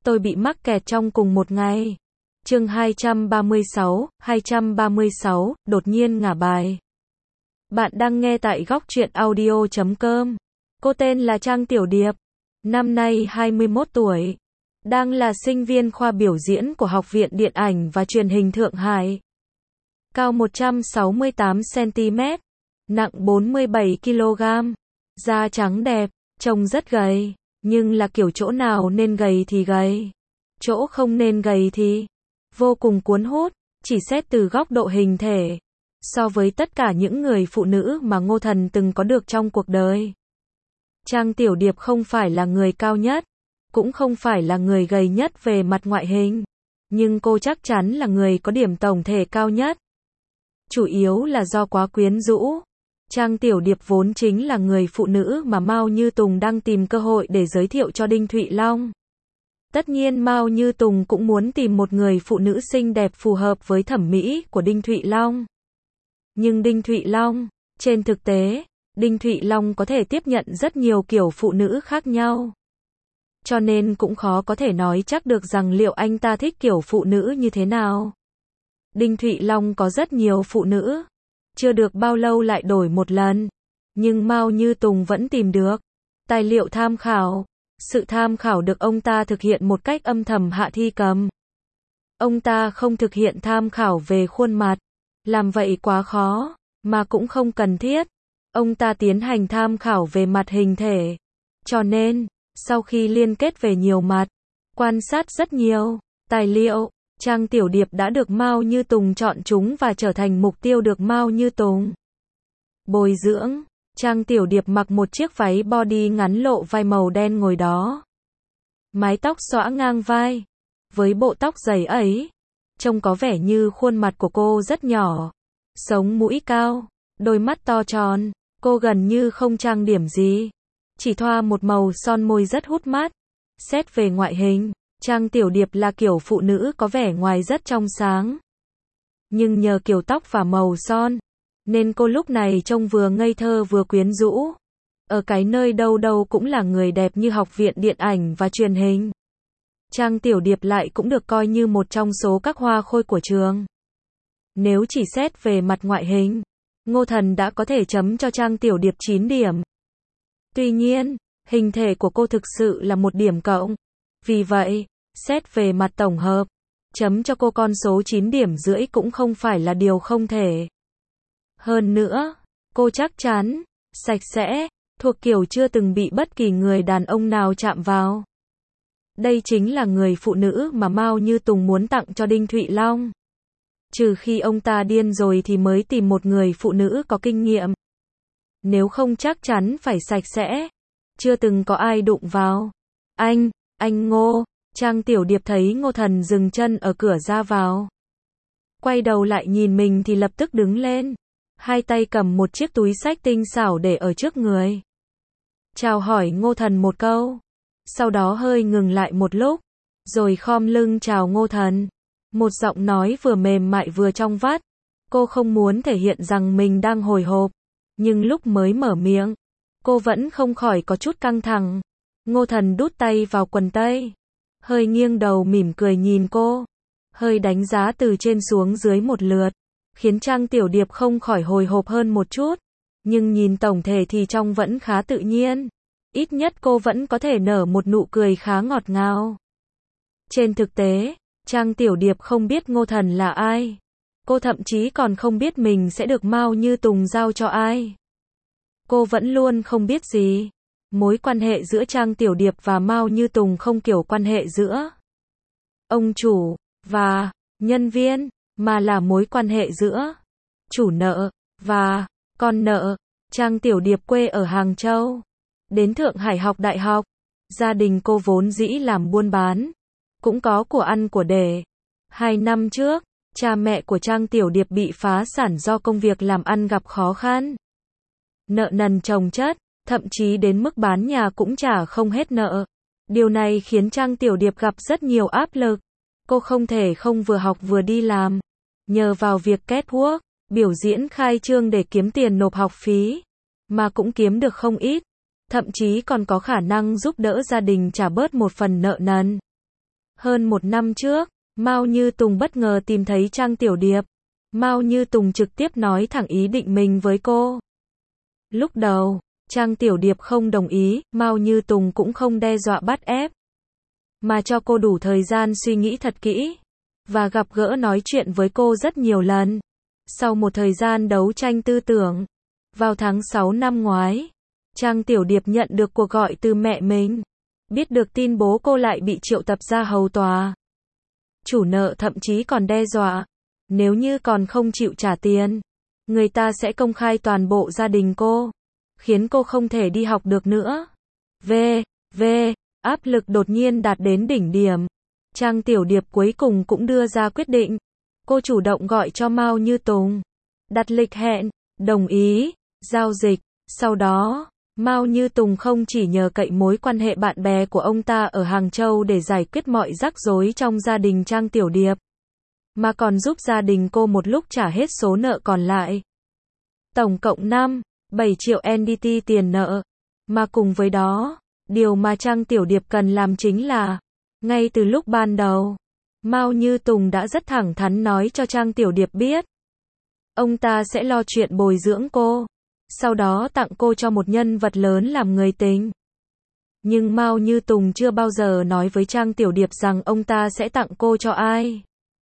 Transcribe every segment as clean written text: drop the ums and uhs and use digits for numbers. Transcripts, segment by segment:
tôi bị mắc kẹt trong cùng một ngày. Chương 236, đột nhiên ngả bài. Bạn đang nghe tại góc truyện audio.com. Cô tên là Trang Tiểu Điệp, năm nay 21 tuổi, đang là sinh viên khoa biểu diễn của Học viện Điện ảnh và Truyền hình Thượng Hải. Cao 168 cm, nặng 47 kg, da trắng đẹp, trông rất gầy, nhưng là kiểu chỗ nào nên gầy thì gầy, chỗ không nên gầy thì vô cùng cuốn hút, chỉ xét từ góc độ hình thể. So với tất cả những người phụ nữ mà Ngô Thần từng có được trong cuộc đời, Trang Tiểu Điệp không phải là người cao nhất, cũng không phải là người gầy nhất về mặt ngoại hình, nhưng cô chắc chắn là người có điểm tổng thể cao nhất. Chủ yếu là do quá quyến rũ. Trang Tiểu Điệp vốn chính là người phụ nữ mà Mao Như Tùng đang tìm cơ hội để giới thiệu cho Đinh Thụy Long. Tất nhiên Mao Như Tùng cũng muốn tìm một người phụ nữ xinh đẹp phù hợp với thẩm mỹ của Đinh Thụy Long. Nhưng Đinh Thụy Long, trên thực tế, Đinh Thụy Long có thể tiếp nhận rất nhiều kiểu phụ nữ khác nhau. Cho nên cũng khó có thể nói chắc được rằng liệu anh ta thích kiểu phụ nữ như thế nào. Đinh Thụy Long có rất nhiều phụ nữ, chưa được bao lâu lại đổi một lần. Nhưng Mao Như Tùng vẫn tìm được tài liệu tham khảo. Sự tham khảo được ông ta thực hiện một cách âm thầm hạ thi cầm. Ông ta không thực hiện tham khảo về khuôn mặt, làm vậy quá khó, mà cũng không cần thiết. Ông ta tiến hành tham khảo về mặt hình thể. Cho nên, sau khi liên kết về nhiều mặt, quan sát rất nhiều tài liệu, Trang Tiểu Điệp đã được Mao Như Tùng chọn chúng và trở thành mục tiêu được Mao Như Tùng bồi dưỡng. Trang Tiểu Điệp mặc một chiếc váy body ngắn lộ vai màu đen ngồi đó. Mái tóc xõa ngang vai. Với bộ tóc dày ấy, trông có vẻ như khuôn mặt của cô rất nhỏ. Sống mũi cao, đôi mắt to tròn. Cô gần như không trang điểm gì, chỉ thoa một màu son môi rất hút mắt. Xét về ngoại hình, Trang Tiểu Điệp là kiểu phụ nữ có vẻ ngoài rất trong sáng. Nhưng nhờ kiểu tóc và màu son, nên cô lúc này trông vừa ngây thơ vừa quyến rũ. Ở cái nơi đâu đâu cũng là người đẹp như Học viện Điện ảnh và Truyền hình. Trang Tiểu Điệp lại cũng được coi như một trong số các hoa khôi của trường. Nếu chỉ xét về mặt ngoại hình, Ngô Thần đã có thể chấm cho Trang Tiểu Điệp 9 điểm. Tuy nhiên, hình thể của cô thực sự là một điểm cộng. Vì vậy, xét về mặt tổng hợp, chấm cho cô con số 9 điểm rưỡi cũng không phải là điều không thể. Hơn nữa, cô chắc chắn, sạch sẽ, thuộc kiểu chưa từng bị bất kỳ người đàn ông nào chạm vào. Đây chính là người phụ nữ mà Mao Như Tùng muốn tặng cho Đinh Thụy Long. Trừ khi ông ta điên rồi thì mới tìm một người phụ nữ có kinh nghiệm. Nếu không chắc chắn phải sạch sẽ, chưa từng có ai đụng vào. Anh Ngô, Trang Tiểu Điệp thấy Ngô Thần dừng chân ở cửa ra vào. Quay đầu lại nhìn mình thì lập tức đứng lên. Hai tay cầm một chiếc túi xách tinh xảo để ở trước người. Chào hỏi Ngô Thần một câu. Sau đó hơi ngừng lại một lúc, rồi khom lưng chào Ngô Thần. Một giọng nói vừa mềm mại vừa trong vắt. Cô không muốn thể hiện rằng mình đang hồi hộp, nhưng lúc mới mở miệng, cô vẫn không khỏi có chút căng thẳng. Ngô Thần đút tay vào quần tây, hơi nghiêng đầu mỉm cười nhìn cô, hơi đánh giá từ trên xuống dưới một lượt, khiến Trang Tiểu Điệp không khỏi hồi hộp hơn một chút. Nhưng nhìn tổng thể thì trông vẫn khá tự nhiên. Ít nhất cô vẫn có thể nở một nụ cười khá ngọt ngào. Trên thực tế, Trang Tiểu Điệp không biết Ngô Thần là ai. Cô thậm chí còn không biết mình sẽ được Mao Như Tùng giao cho ai. Cô vẫn luôn không biết gì. Mối quan hệ giữa Trang Tiểu Điệp và Mao Như Tùng không kiểu quan hệ giữa ông chủ và nhân viên, mà là mối quan hệ giữa chủ nợ và con nợ. Trang Tiểu Điệp quê ở Hàng Châu, đến Thượng Hải học đại học. Gia đình cô vốn dĩ làm buôn bán, cũng có của ăn của để. 2 năm trước, cha mẹ của Trang Tiểu Điệp bị phá sản do công việc làm ăn gặp khó khăn. Nợ nần chồng chất, thậm chí đến mức bán nhà cũng trả không hết nợ. Điều này khiến Trang Tiểu Điệp gặp rất nhiều áp lực. Cô không thể không vừa học vừa đi làm. Nhờ vào việc catwalk, biểu diễn khai trương để kiếm tiền nộp học phí, mà cũng kiếm được không ít. Thậm chí còn có khả năng giúp đỡ gia đình trả bớt một phần nợ nần. Hơn một năm trước, Mao Như Tùng bất ngờ tìm thấy Trang Tiểu Điệp. Mao Như Tùng trực tiếp nói thẳng ý định mình với cô. Lúc đầu, Trang Tiểu Điệp không đồng ý, Mao Như Tùng cũng không đe dọa bắt ép, mà cho cô đủ thời gian suy nghĩ thật kỹ, và gặp gỡ nói chuyện với cô rất nhiều lần. Sau một thời gian đấu tranh tư tưởng, vào tháng 6 năm ngoái, Trang Tiểu Điệp nhận được cuộc gọi từ mẹ mình. Biết được tin bố cô lại bị triệu tập ra hầu tòa. Chủ nợ thậm chí còn đe dọa, nếu như còn không chịu trả tiền, người ta sẽ công khai toàn bộ gia đình cô, khiến cô không thể đi học được nữa. Áp lực đột nhiên đạt đến đỉnh điểm. Trang Tiểu Điệp cuối cùng cũng đưa ra quyết định. Cô chủ động gọi cho Mao Như Tùng, đặt lịch hẹn, đồng ý, giao dịch. Sau đó, Mao Như Tùng không chỉ nhờ cậy mối quan hệ bạn bè của ông ta ở Hàng Châu để giải quyết mọi rắc rối trong gia đình Trang Tiểu Điệp, mà còn giúp gia đình cô một lúc trả hết số nợ còn lại. Tổng cộng 7 triệu NDT tiền nợ. Mà cùng với đó, điều mà Trang Tiểu Điệp cần làm chính là, ngay từ lúc ban đầu, Mao Như Tùng đã rất thẳng thắn nói cho Trang Tiểu Điệp biết, ông ta sẽ lo chuyện bồi dưỡng cô, sau đó tặng cô cho một nhân vật lớn làm người tình. Nhưng Mao Như Tùng chưa bao giờ nói với Trang Tiểu Điệp rằng ông ta sẽ tặng cô cho ai.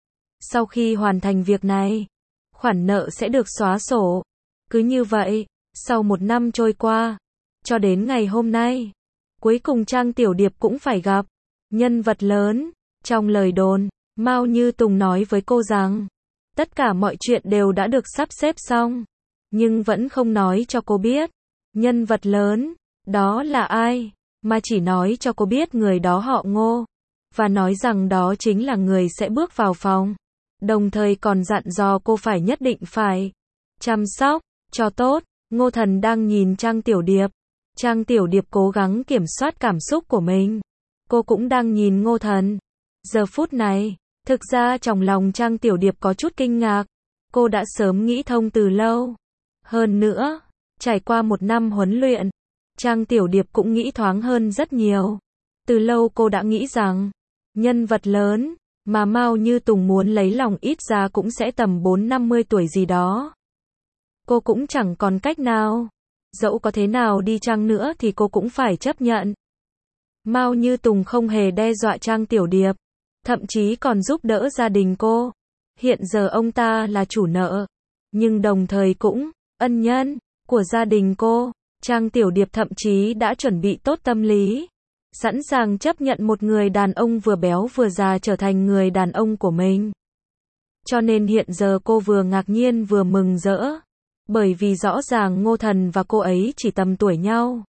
Sau khi hoàn thành việc này, khoản nợ sẽ được xóa sổ. Cứ như vậy, sau một năm trôi qua, cho đến ngày hôm nay, cuối cùng Trang Tiểu Điệp cũng phải gặp nhân vật lớn. Trong lời đồn, Mao Như Tùng nói với cô rằng, tất cả mọi chuyện đều đã được sắp xếp xong, nhưng vẫn không nói cho cô biết nhân vật lớn đó là ai, mà chỉ nói cho cô biết người đó họ Ngô, và nói rằng đó chính là người sẽ bước vào phòng, đồng thời còn dặn dò cô phải nhất định phải chăm sóc cho tốt. Ngô Thần đang nhìn Trang Tiểu Điệp. Trang Tiểu Điệp cố gắng kiểm soát cảm xúc của mình. Cô cũng đang nhìn Ngô Thần. Giờ phút này, thực ra trong lòng Trang Tiểu Điệp có chút kinh ngạc. Cô đã sớm nghĩ thông từ lâu. Hơn nữa, trải qua một năm huấn luyện, Trang Tiểu Điệp cũng nghĩ thoáng hơn rất nhiều. Từ lâu cô đã nghĩ rằng, nhân vật lớn mà Mao Như Tùng muốn lấy lòng ít ra cũng sẽ tầm 40-50 tuổi gì đó. Cô cũng chẳng còn cách nào. Dẫu có thế nào đi chăng nữa thì cô cũng phải chấp nhận. Mao Như Tùng không hề đe dọa Trang Tiểu Điệp, thậm chí còn giúp đỡ gia đình cô. Hiện giờ ông ta là chủ nợ, nhưng đồng thời cũng ân nhân của gia đình cô. Trang Tiểu Điệp thậm chí đã chuẩn bị tốt tâm lý, sẵn sàng chấp nhận một người đàn ông vừa béo vừa già trở thành người đàn ông của mình. Cho nên hiện giờ cô vừa ngạc nhiên vừa mừng rỡ, bởi vì rõ ràng Ngô Thần và cô ấy chỉ tầm tuổi nhau.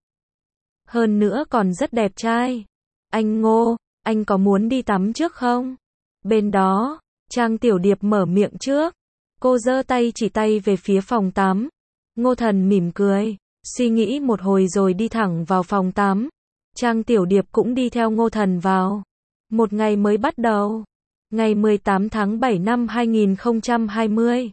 Hơn nữa còn rất đẹp trai. Anh Ngô, anh có muốn đi tắm trước không? Bên đó, Trang Tiểu Điệp mở miệng trước. Cô giơ tay chỉ tay về phía phòng tắm. Ngô Thần mỉm cười, suy nghĩ một hồi rồi đi thẳng vào phòng tắm. Trang Tiểu Điệp cũng đi theo Ngô Thần vào. Một ngày mới bắt đầu. Ngày 18 tháng 7 năm 2020.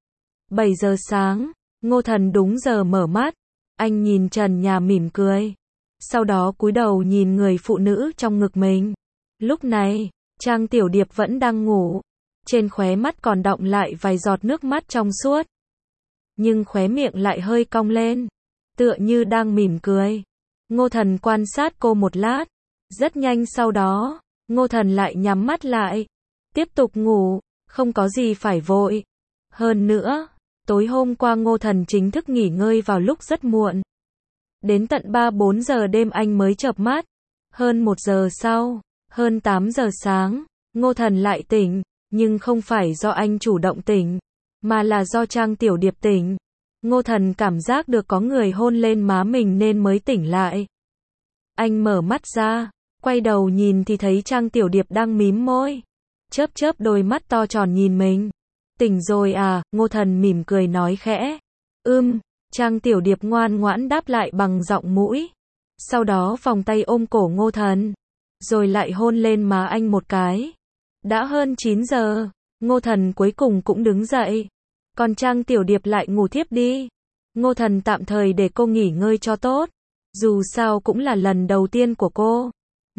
7 giờ sáng, Ngô Thần đúng giờ mở mắt. Anh nhìn trần nhà mỉm cười. Sau đó cúi đầu nhìn người phụ nữ trong ngực mình. Lúc này, Trang Tiểu Điệp vẫn đang ngủ. Trên khóe mắt còn đọng lại vài giọt nước mắt trong suốt. Nhưng khóe miệng lại hơi cong lên, tựa như đang mỉm cười. Ngô Thần quan sát cô một lát. Rất nhanh sau đó, Ngô Thần lại nhắm mắt lại. Tiếp tục ngủ, không có gì phải vội. Hơn nữa, tối hôm qua Ngô Thần chính thức nghỉ ngơi vào lúc rất muộn. Đến tận 3-4 giờ đêm anh mới chợp mắt. Hơn 1 giờ sau, hơn 8 giờ sáng, Ngô Thần lại tỉnh. Nhưng không phải do anh chủ động tỉnh, mà là do Trang Tiểu Điệp tỉnh. Ngô Thần cảm giác được có người hôn lên má mình nên mới tỉnh lại. Anh mở mắt ra, quay đầu nhìn thì thấy Trang Tiểu Điệp đang mím môi, chớp chớp đôi mắt to tròn nhìn mình. Tỉnh rồi à? Ngô Thần mỉm cười nói khẽ. Trang Tiểu Điệp ngoan ngoãn đáp lại bằng giọng mũi. Sau đó vòng tay ôm cổ Ngô Thần, rồi lại hôn lên má anh một cái. Đã hơn 9 giờ, Ngô Thần cuối cùng cũng đứng dậy. Còn Trang Tiểu Điệp lại ngủ thiếp đi. Ngô Thần tạm thời để cô nghỉ ngơi cho tốt. Dù sao cũng là lần đầu tiên của cô,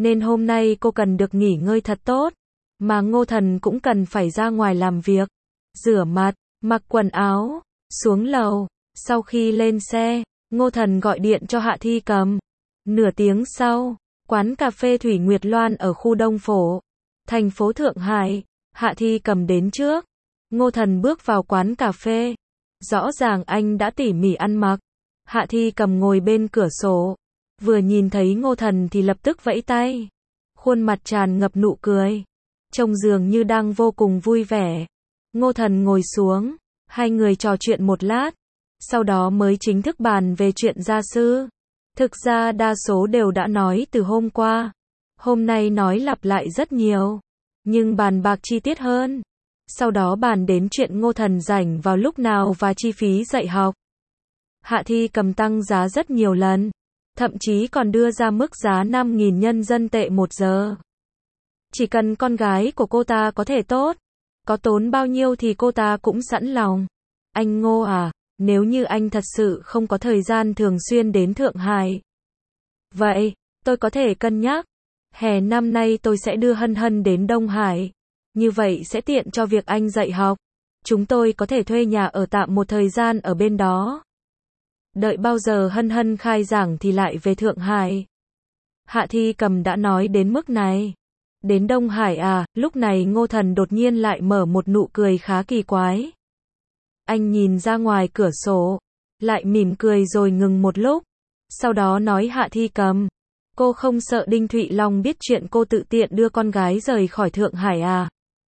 nên hôm nay cô cần được nghỉ ngơi thật tốt. Mà Ngô Thần cũng cần phải ra ngoài làm việc. Rửa mặt, mặc quần áo, xuống lầu. Sau khi lên xe, Ngô Thần gọi điện cho Hạ Thi Cầm. Nửa tiếng sau, quán cà phê Thủy Nguyệt Loan ở khu Đông Phổ, thành phố Thượng Hải. Hạ Thi Cầm đến trước. Ngô Thần bước vào quán cà phê. Rõ ràng anh đã tỉ mỉ ăn mặc. Hạ Thi Cầm ngồi bên cửa sổ. Vừa nhìn thấy Ngô Thần thì lập tức vẫy tay. Khuôn mặt tràn ngập nụ cười. Trông dường như đang vô cùng vui vẻ. Ngô Thần ngồi xuống. Hai người trò chuyện một lát. Sau đó mới chính thức bàn về chuyện gia sư. Thực ra đa số đều đã nói từ hôm qua. Hôm nay nói lặp lại rất nhiều. Nhưng bàn bạc chi tiết hơn. Sau đó bàn đến chuyện Ngô Thần rảnh vào lúc nào và chi phí dạy học. Hạ Thi Cầm tăng giá rất nhiều lần. Thậm chí còn đưa ra mức giá 5.000 nhân dân tệ 1 giờ. Chỉ cần con gái của cô ta có thể tốt, có tốn bao nhiêu thì cô ta cũng sẵn lòng. Anh Ngô à, nếu như anh thật sự không có thời gian thường xuyên đến Thượng Hải, vậy, tôi có thể cân nhắc. Hè năm nay tôi sẽ đưa Hân Hân đến Đông Hải. Như vậy sẽ tiện cho việc anh dạy học. Chúng tôi có thể thuê nhà ở tạm một thời gian ở bên đó. Đợi bao giờ Hân Hân khai giảng thì lại về Thượng Hải. Hạ Thi Cầm đã nói đến mức này. Đến Đông Hải à, lúc này Ngô Thần đột nhiên lại mở một nụ cười khá kỳ quái. Anh nhìn ra ngoài cửa sổ, lại mỉm cười rồi ngừng một lúc. Sau đó nói Hạ Thi Cầm, cô không sợ Đinh Thụy Long biết chuyện cô tự tiện đưa con gái rời khỏi Thượng Hải à?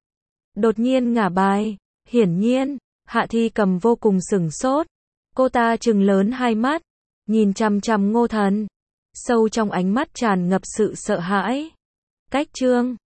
Đột nhiên ngả bài, hiển nhiên, Hạ Thi Cầm vô cùng sửng sốt. Cô ta trừng lớn hai mắt, nhìn chằm chằm Ngô Thần. Sâu trong ánh mắt tràn ngập sự sợ hãi. Cách chương